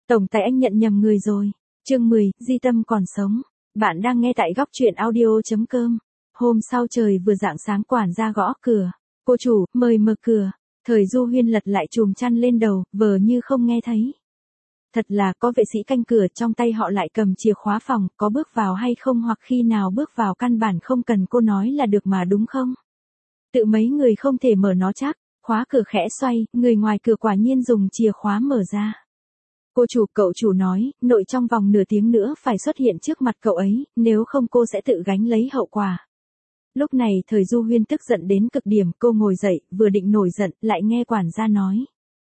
Tổng tài anh nhận nhầm người rồi. Chương 10, Di Tâm còn sống. Bạn đang nghe tại góc truyện audio.com. Hôm sau trời vừa rạng sáng quản gia gõ cửa. Cô chủ, mời mở cửa. Thời Du Huyên lật lại chùm chăn lên đầu, vờ như không nghe thấy. Thật là có vệ sĩ canh cửa, trong tay họ lại cầm chìa khóa phòng, có bước vào hay không hoặc khi nào bước vào căn bản không cần cô nói là được mà đúng không? Tự mấy người không thể mở nó chắc, khóa cửa khẽ xoay, người ngoài cửa quả nhiên dùng chìa khóa mở ra. Cô chủ, cậu chủ nói, nội trong vòng nửa tiếng nữa phải xuất hiện trước mặt cậu ấy, nếu không cô sẽ tự gánh lấy hậu quả. Lúc này Thời Du Huyên tức giận đến cực điểm, cô ngồi dậy, vừa định nổi giận, lại nghe quản gia nói.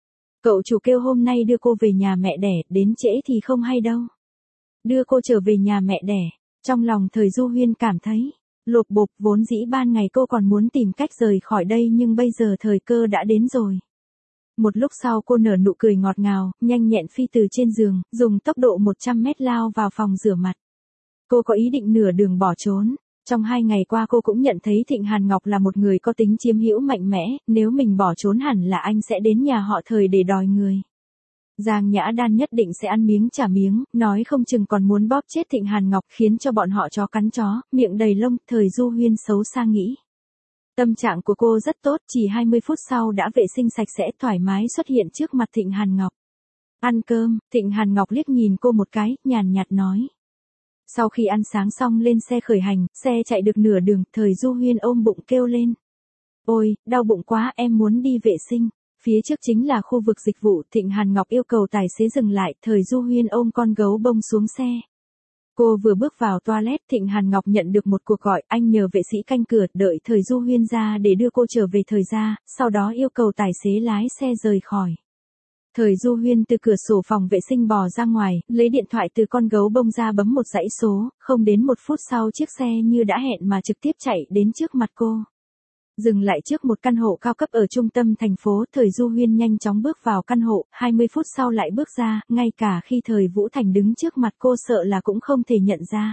Cậu chủ kêu hôm nay đưa cô về nhà mẹ đẻ, đến trễ thì không hay đâu. Đưa cô trở về nhà mẹ đẻ, trong lòng Thời Du Huyên cảm thấy lột bột, vốn dĩ ban ngày cô còn muốn tìm cách rời khỏi đây nhưng bây giờ thời cơ đã đến rồi. Một lúc sau cô nở nụ cười ngọt ngào, nhanh nhẹn phi từ trên giường, dùng tốc độ 100 mét lao vào phòng rửa mặt. Cô có ý định nửa đường bỏ trốn. Trong 2 ngày qua cô cũng nhận thấy Thịnh Hàn Ngọc là một người có tính chiếm hữu mạnh mẽ, nếu mình bỏ trốn hẳn là anh sẽ đến nhà họ Thời để đòi người. Giang Nhã Đan nhất định sẽ ăn miếng trả miếng, nói không chừng còn muốn bóp chết Thịnh Hàn Ngọc khiến cho bọn họ chó cắn chó, miệng đầy lông. Thời Du Huyên xấu xa nghĩ. Tâm trạng của cô rất tốt, chỉ 20 phút sau đã vệ sinh sạch sẽ thoải mái xuất hiện trước mặt Thịnh Hàn Ngọc. Ăn cơm, Thịnh Hàn Ngọc liếc nhìn cô một cái, nhàn nhạt nói. Sau khi ăn sáng xong lên xe khởi hành, xe chạy được nửa đường, Thời Du Huyên ôm bụng kêu lên. Ôi, đau bụng quá, em muốn đi vệ sinh. Phía trước chính là khu vực dịch vụ, Thịnh Hàn Ngọc yêu cầu tài xế dừng lại, Thời Du Huyên ôm con gấu bông xuống xe. Cô vừa bước vào toilet, Thịnh Hàn Ngọc nhận được một cuộc gọi, anh nhờ vệ sĩ canh cửa, đợi Thời Du Huyên ra để đưa cô trở về Thời gia, sau đó yêu cầu tài xế lái xe rời khỏi. Thời Du Huyên từ cửa sổ phòng vệ sinh bò ra ngoài, lấy điện thoại từ con gấu bông ra bấm một dãy số, không đến 1 phút sau chiếc xe như đã hẹn mà trực tiếp chạy đến trước mặt cô. Dừng lại trước một căn hộ cao cấp ở trung tâm thành phố, Thời Du Huyên nhanh chóng bước vào căn hộ, 20 phút sau lại bước ra, ngay cả khi Thời Vũ Thành đứng trước mặt cô sợ là cũng không thể nhận ra.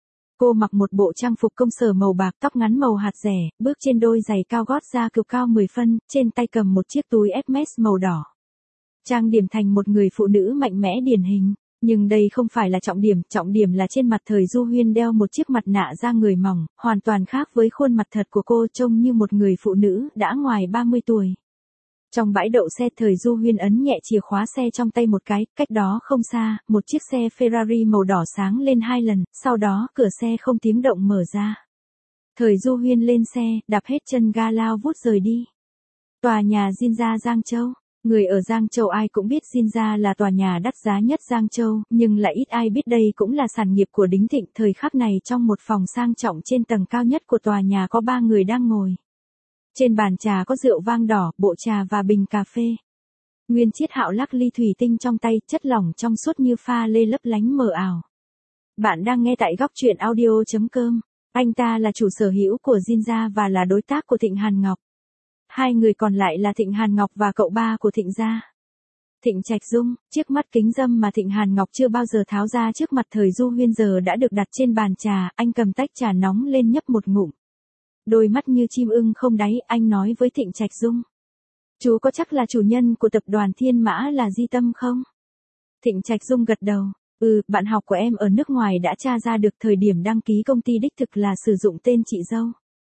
Cô mặc một bộ trang phục công sở màu bạc, tóc ngắn màu hạt rẻ, bước trên đôi giày cao gót da cực cao 10 phân, trên tay cầm một chiếc túi Hermes màu đỏ. Trang điểm thành một người phụ nữ mạnh mẽ điển hình. Nhưng đây không phải là trọng điểm là trên mặt Thời Du Huyên đeo một chiếc mặt nạ da người mỏng, hoàn toàn khác với khuôn mặt thật của cô, trông như một người phụ nữ đã ngoài 30 tuổi. Trong bãi đậu xe, Thời Du Huyên ấn nhẹ chìa khóa xe trong tay một cái, cách đó không xa, một chiếc xe Ferrari màu đỏ sáng lên 2 lần, sau đó cửa xe không tiếng động mở ra. Thời Du Huyên lên xe, đạp hết chân ga lao vút rời đi. Tòa nhà Jinja Giang Châu. Người ở Giang Châu ai cũng biết Jinja là tòa nhà đắt giá nhất Giang Châu, nhưng lại ít ai biết đây cũng là sản nghiệp của Đính Thịnh. Thời khắc này trong một phòng sang trọng trên tầng cao nhất của tòa nhà có 3 người đang ngồi. Trên bàn trà có rượu vang đỏ, bộ trà và bình cà phê. Nguyên Chiết Hạo lắc ly thủy tinh trong tay, chất lỏng trong suốt như pha lê lấp lánh mờ ảo. Bạn đang nghe tại góc truyện audio.com. Anh ta là chủ sở hữu của Jinja và là đối tác của Thịnh Hàn Ngọc. 2 người còn lại là Thịnh Hàn Ngọc và cậu ba của Thịnh gia. Thịnh Trạch Dung, chiếc mắt kính râm mà Thịnh Hàn Ngọc chưa bao giờ tháo ra trước mặt Thời Du Huyên giờ đã được đặt trên bàn trà, anh cầm tách trà nóng lên nhấp một ngụm. Đôi mắt như chim ưng không đáy, anh nói với Thịnh Trạch Dung. Chú có chắc là chủ nhân của tập đoàn Thiên Mã là Di Tâm không? Thịnh Trạch Dung gật đầu. Bạn học của em ở nước ngoài đã tra ra được thời điểm đăng ký công ty đích thực là sử dụng tên chị dâu.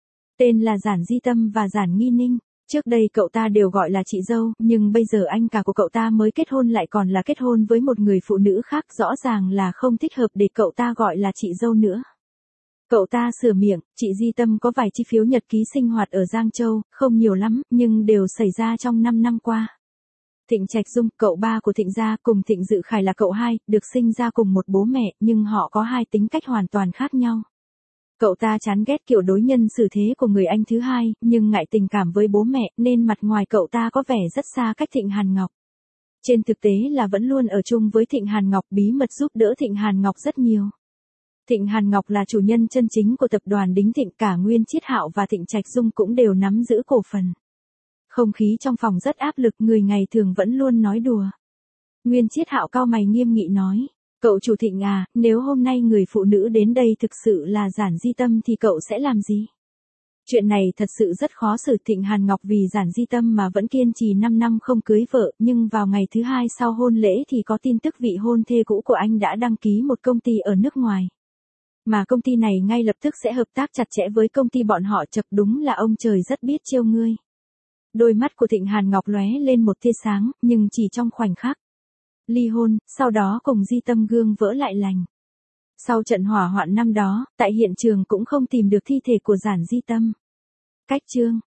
Tên là Giản Di Tâm và Giản Nghi Ninh. Trước đây cậu ta đều gọi là chị dâu, nhưng bây giờ anh cả của cậu ta mới kết hôn lại còn là kết hôn với một người phụ nữ khác, rõ ràng là không thích hợp để cậu ta gọi là chị dâu nữa. Cậu ta sửa miệng, chị Di Tâm có vài chi phiếu nhật ký sinh hoạt ở Giang Châu, không nhiều lắm, nhưng đều xảy ra trong 5 năm qua. Thịnh Trạch Dung, cậu ba của Thịnh gia, cùng Thịnh Dự Khải là cậu hai, được sinh ra cùng một bố mẹ, nhưng họ có 2 tính cách hoàn toàn khác nhau. Cậu ta chán ghét kiểu đối nhân xử thế của người anh thứ hai, nhưng ngại tình cảm với bố mẹ, nên mặt ngoài cậu ta có vẻ rất xa cách Thịnh Hàn Ngọc. Trên thực tế là vẫn luôn ở chung với Thịnh Hàn Ngọc, bí mật giúp đỡ Thịnh Hàn Ngọc rất nhiều. Thịnh Hàn Ngọc là chủ nhân chân chính của tập đoàn Đính Thịnh, cả Nguyên Chiết Hạo và Thịnh Trạch Dung cũng đều nắm giữ cổ phần. Không khí trong phòng rất áp lực, người ngày thường vẫn luôn nói đùa. Nguyên Chiết Hạo cau mày nghiêm nghị nói. Cậu chủ Thịnh à, nếu hôm nay người phụ nữ đến đây thực sự là Giản Di Tâm thì cậu sẽ làm gì? Chuyện này thật sự rất khó xử Thịnh Hàn Ngọc vì Giản Di Tâm mà vẫn kiên trì 5 năm không cưới vợ, nhưng vào ngày thứ hai sau hôn lễ thì có tin tức vị hôn thê cũ của anh đã đăng ký một công ty ở nước ngoài. Mà công ty này ngay lập tức sẽ hợp tác chặt chẽ với công ty bọn họ, chật, đúng là ông trời rất biết trêu ngươi. Đôi mắt của Thịnh Hàn Ngọc lóe lên một tia sáng, nhưng chỉ trong khoảnh khắc. Ly hôn, sau đó cùng Di Tâm gương vỡ lại lành. Sau trận hỏa hoạn năm đó, tại hiện trường cũng không tìm được thi thể của Giản Di Tâm. Cách chương